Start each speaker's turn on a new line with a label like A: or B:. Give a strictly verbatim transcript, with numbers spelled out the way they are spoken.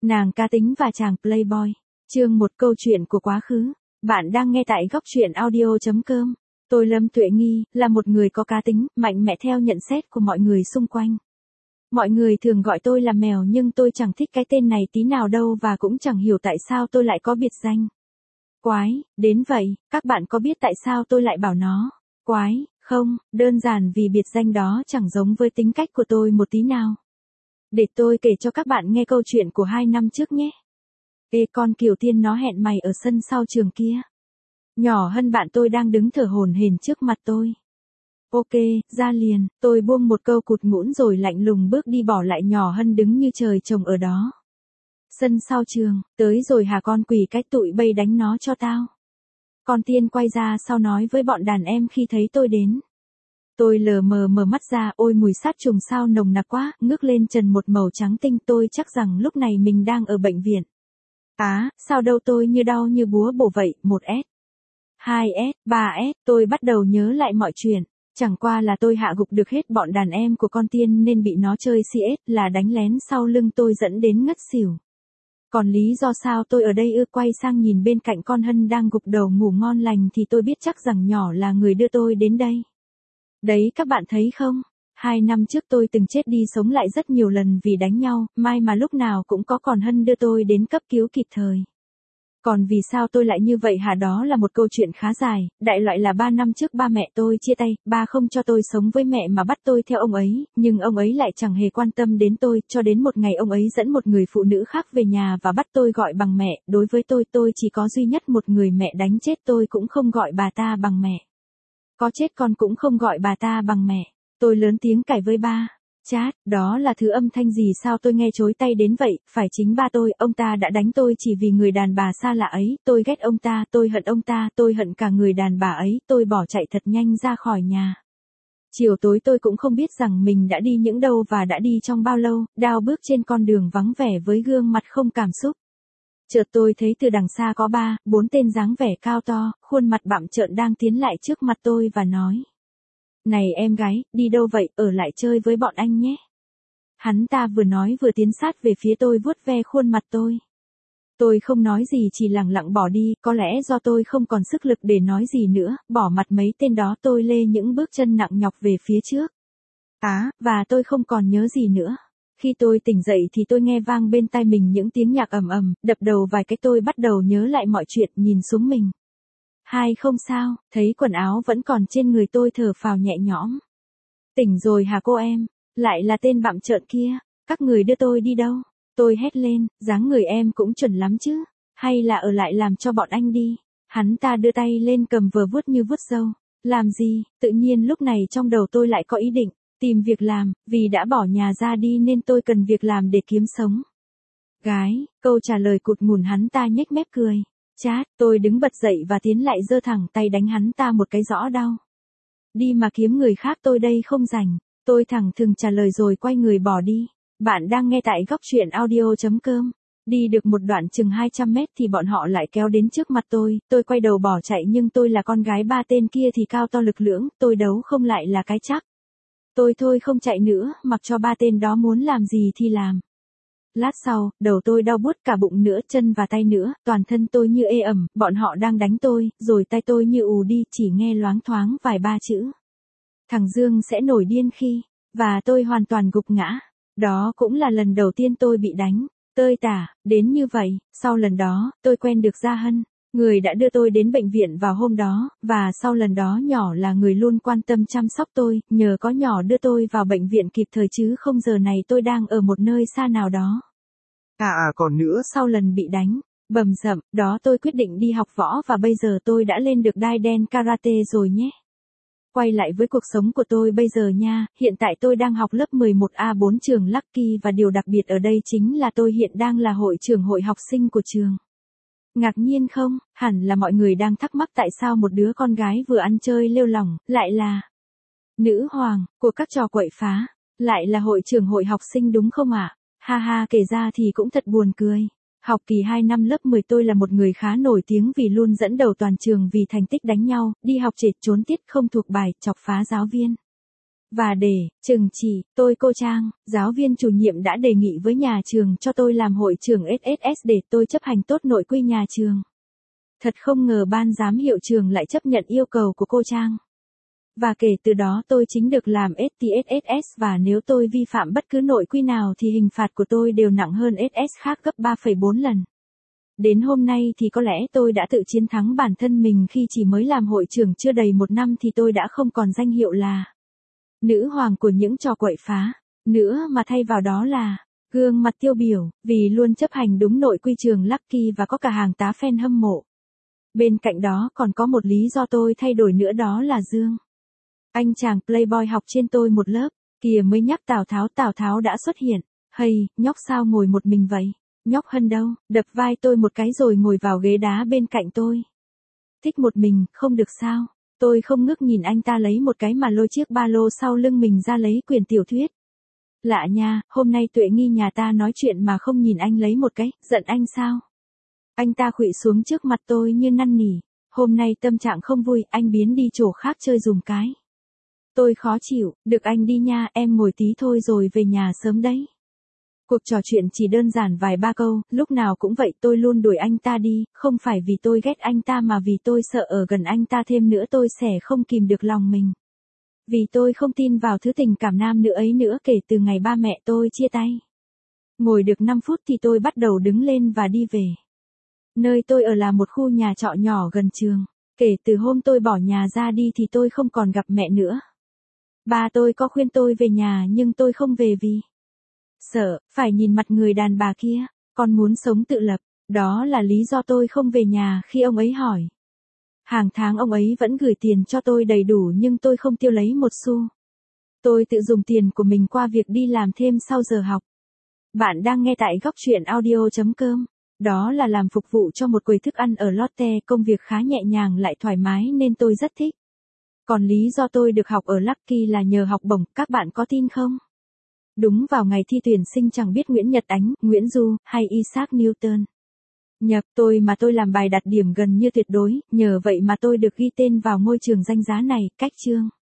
A: Nàng cá tính và chàng playboy. Chương một câu chuyện của quá khứ. Bạn đang nghe tại góc truyện audio chấm com. Tôi Lâm Tuệ Nghi, là một người có cá tính, mạnh mẽ theo nhận xét của mọi người xung quanh. Mọi người thường gọi tôi là mèo nhưng tôi chẳng thích cái tên này tí nào đâu và cũng chẳng hiểu tại sao tôi lại có biệt danh Quái, đến vậy, các bạn có biết tại sao tôi lại bảo nó Quái, không? Đơn giản vì biệt danh đó chẳng giống với tính cách của tôi một tí nào. Để tôi kể cho các bạn nghe câu chuyện của hai năm trước nhé. Ê con Kiều Tiên nó hẹn mày ở sân sau trường kia. Nhỏ hơn bạn tôi đang đứng thở hổn hển trước mặt tôi. Ok, ra liền, tôi buông một câu cụt ngũn rồi lạnh lùng bước đi bỏ lại nhỏ Hân đứng như trời trồng ở đó. Sân sau trường, tới rồi hả con quỷ cách tụi bay đánh nó cho tao. Con Tiên quay ra sau nói với bọn đàn em khi thấy tôi đến. Tôi lờ mờ mở mắt ra, ôi mùi sát trùng sao nồng nặc quá, ngước lên trần một màu trắng tinh, tôi chắc rằng lúc này mình đang ở bệnh viện. Á, à, sao đâu tôi như đau như búa bổ vậy, một S, hai S, ba S, tôi bắt đầu nhớ lại mọi chuyện. Chẳng qua là tôi hạ gục được hết bọn đàn em của con Tiên nên bị nó chơi xê ét là đánh lén sau lưng tôi dẫn đến ngất xỉu. Còn lý do sao tôi ở đây ư? Quay sang nhìn bên cạnh con Hân đang gục đầu ngủ ngon lành thì tôi biết chắc rằng nhỏ là người đưa tôi đến đây. Đấy các bạn thấy không? Hai năm trước tôi từng chết đi sống lại rất nhiều lần vì đánh nhau, may mà lúc nào cũng có còn Hân đưa tôi đến cấp cứu kịp thời. Còn vì sao tôi lại như vậy hả? Đó là một câu chuyện khá dài, đại loại là ba năm trước ba mẹ tôi chia tay, ba không cho tôi sống với mẹ mà bắt tôi theo ông ấy, nhưng ông ấy lại chẳng hề quan tâm đến tôi, cho đến một ngày ông ấy dẫn một người phụ nữ khác về nhà và bắt tôi gọi bằng mẹ, đối với tôi tôi chỉ có duy nhất một người mẹ, đánh chết tôi cũng không gọi bà ta bằng mẹ. Có chết con cũng không gọi bà ta bằng mẹ. Tôi lớn tiếng cãi với ba. Chát, đó là thứ âm thanh gì sao tôi nghe chối tay đến vậy, phải chính ba tôi, ông ta đã đánh tôi chỉ vì người đàn bà xa lạ ấy, tôi ghét ông ta, tôi hận ông ta, tôi hận cả người đàn bà ấy, tôi bỏ chạy thật nhanh ra khỏi nhà. Chiều tối tôi cũng không biết rằng mình đã đi những đâu và đã đi trong bao lâu, đao bước trên con đường vắng vẻ với gương mặt không cảm xúc. Chợt tôi thấy từ đằng xa có ba, bốn tên dáng vẻ cao to, khuôn mặt bặm trợn đang tiến lại trước mặt tôi và nói. Này em gái, đi đâu vậy, ở lại chơi với bọn anh nhé. Hắn ta vừa nói vừa tiến sát về phía tôi vuốt ve khuôn mặt tôi. Tôi không nói gì chỉ lặng lặng bỏ đi, có lẽ do tôi không còn sức lực để nói gì nữa, bỏ mặt mấy tên đó tôi lê những bước chân nặng nhọc về phía trước. Á, à, và tôi không còn nhớ gì nữa. Khi tôi tỉnh dậy thì tôi nghe vang bên tai mình những tiếng nhạc ầm ầm, đập đầu vài cái tôi bắt đầu nhớ lại mọi chuyện, nhìn xuống mình. Hai không sao, thấy quần áo vẫn còn trên người tôi thở phào nhẹ nhõm. Tỉnh rồi hả cô em? Lại là tên bặm trợn kia, các người đưa tôi đi đâu? Tôi hét lên, dáng người em cũng chuẩn lắm chứ, hay là ở lại làm cho bọn anh đi? Hắn ta đưa tay lên cầm vờ vuốt như vuốt râu. Làm gì? Tự nhiên lúc này trong đầu tôi lại có ý định. Tìm việc làm, vì đã bỏ nhà ra đi nên tôi cần việc làm để kiếm sống. Gái, câu trả lời cụt ngùn hắn ta nhếch mép cười. Chát, tôi đứng bật dậy và tiến lại giơ thẳng tay đánh hắn ta một cái rõ đau. Đi mà kiếm người khác tôi đây không rảnh. Tôi thẳng thừng trả lời rồi quay người bỏ đi. Bạn đang nghe tại góc truyện audio chấm com. Đi được một đoạn chừng hai trăm mét thì bọn họ lại kéo đến trước mặt tôi, tôi quay đầu bỏ chạy nhưng tôi là con gái ba tên kia thì cao to lực lưỡng, tôi đấu không lại là cái chắc. Tôi thôi không chạy nữa, mặc cho ba tên đó muốn làm gì thì làm. Lát sau, đầu tôi đau buốt cả bụng nữa, chân và tay nữa, toàn thân tôi như ê ẩm, bọn họ đang đánh tôi, rồi tay tôi như ù đi, chỉ nghe loáng thoáng vài ba chữ. Thằng Dương sẽ nổi điên khi, và tôi hoàn toàn gục ngã. Đó cũng là lần đầu tiên tôi bị đánh, tơi tả, đến như vậy. Sau lần đó, tôi quen được Gia Hân, người đã đưa tôi đến bệnh viện vào hôm đó, và sau lần đó nhỏ là người luôn quan tâm chăm sóc tôi, nhờ có nhỏ đưa tôi vào bệnh viện kịp thời chứ không giờ này tôi đang ở một nơi xa nào đó. À à còn nữa, sau lần bị đánh, bầm dập, đó tôi quyết định đi học võ và bây giờ tôi đã lên được đai đen karate rồi nhé. Quay lại với cuộc sống của tôi bây giờ nha, hiện tại tôi đang học lớp mười một A bốn trường Lucky và điều đặc biệt ở đây chính là tôi hiện đang là hội trưởng hội học sinh của trường. Ngạc nhiên không? Hẳn là mọi người đang thắc mắc tại sao một đứa con gái vừa ăn chơi lêu lỏng, lại là nữ hoàng của các trò quậy phá, lại là hội trưởng hội học sinh đúng không ạ? À? Ha ha, kể ra thì cũng thật buồn cười. Học kỳ hai năm lớp mười tôi là một người khá nổi tiếng vì luôn dẫn đầu toàn trường vì thành tích đánh nhau, đi học trệt trốn tiết không thuộc bài, chọc phá giáo viên. Và để trừng trị tôi cô Trang, giáo viên chủ nhiệm đã đề nghị với nhà trường cho tôi làm hội trưởng ét ét ét để tôi chấp hành tốt nội quy nhà trường. Thật không ngờ ban giám hiệu trường lại chấp nhận yêu cầu của cô Trang. Và kể từ đó tôi chính được làm ét tê ét ét và nếu tôi vi phạm bất cứ nội quy nào thì hình phạt của tôi đều nặng hơn ét ét khác gấp ba phẩy bốn lần. Đến hôm nay thì có lẽ tôi đã tự chiến thắng bản thân mình khi chỉ mới làm hội trưởng chưa đầy một năm thì tôi đã không còn danh hiệu là nữ hoàng của những trò quậy phá nữa mà thay vào đó là gương mặt tiêu biểu vì luôn chấp hành đúng nội quy trường Lucky và có cả hàng tá fan hâm mộ. Bên cạnh đó còn có một lý do tôi thay đổi nữa đó là Dương. Anh chàng playboy học trên tôi một lớp, kìa mới nhắc Tào Tháo Tào Tháo đã xuất hiện. Hay, nhóc sao ngồi một mình vậy? Nhóc Hân đâu? Đập vai tôi một cái rồi ngồi vào ghế đá bên cạnh tôi. Thích một mình, không được sao? Tôi không ngước nhìn anh ta lấy một cái mà lôi chiếc ba lô sau lưng mình ra lấy quyển tiểu thuyết. Lạ nha, hôm nay Tuệ Nghi nhà ta nói chuyện mà không nhìn anh lấy một cái, giận anh sao? Anh ta khuỵu xuống trước mặt tôi như năn nỉ. Hôm nay tâm trạng không vui, anh biến đi chỗ khác chơi dùm cái. Tôi khó chịu, được anh đi nha, em ngồi tí thôi rồi về nhà sớm đấy. Cuộc trò chuyện chỉ đơn giản vài ba câu, lúc nào cũng vậy tôi luôn đuổi anh ta đi, không phải vì tôi ghét anh ta mà vì tôi sợ ở gần anh ta thêm nữa tôi sẽ không kìm được lòng mình. Vì tôi không tin vào thứ tình cảm nam nữ ấy nữa kể từ ngày ba mẹ tôi chia tay. Ngồi được năm phút thì tôi bắt đầu đứng lên và đi về. Nơi tôi ở là một khu nhà trọ nhỏ gần trường. Kể từ hôm tôi bỏ nhà ra đi thì tôi không còn gặp mẹ nữa. Ba tôi có khuyên tôi về nhà nhưng tôi không về vì sợ, phải nhìn mặt người đàn bà kia, con muốn sống tự lập, đó là lý do tôi không về nhà khi ông ấy hỏi. Hàng tháng ông ấy vẫn gửi tiền cho tôi đầy đủ nhưng tôi không tiêu lấy một xu. Tôi tự dùng tiền của mình qua việc đi làm thêm sau giờ học. Bạn đang nghe tại góc truyện audio chấm com. Đó là làm phục vụ cho một quầy thức ăn ở Lotte, công việc khá nhẹ nhàng lại thoải mái nên tôi rất thích. Còn lý do tôi được học ở Lucky là nhờ học bổng, các bạn có tin không? Đúng vào ngày thi tuyển sinh chẳng biết Nguyễn Nhật Ánh, Nguyễn Du, hay Isaac Newton nhập tôi mà tôi làm bài đạt điểm gần như tuyệt đối, nhờ vậy mà tôi được ghi tên vào ngôi trường danh giá này, cách chương.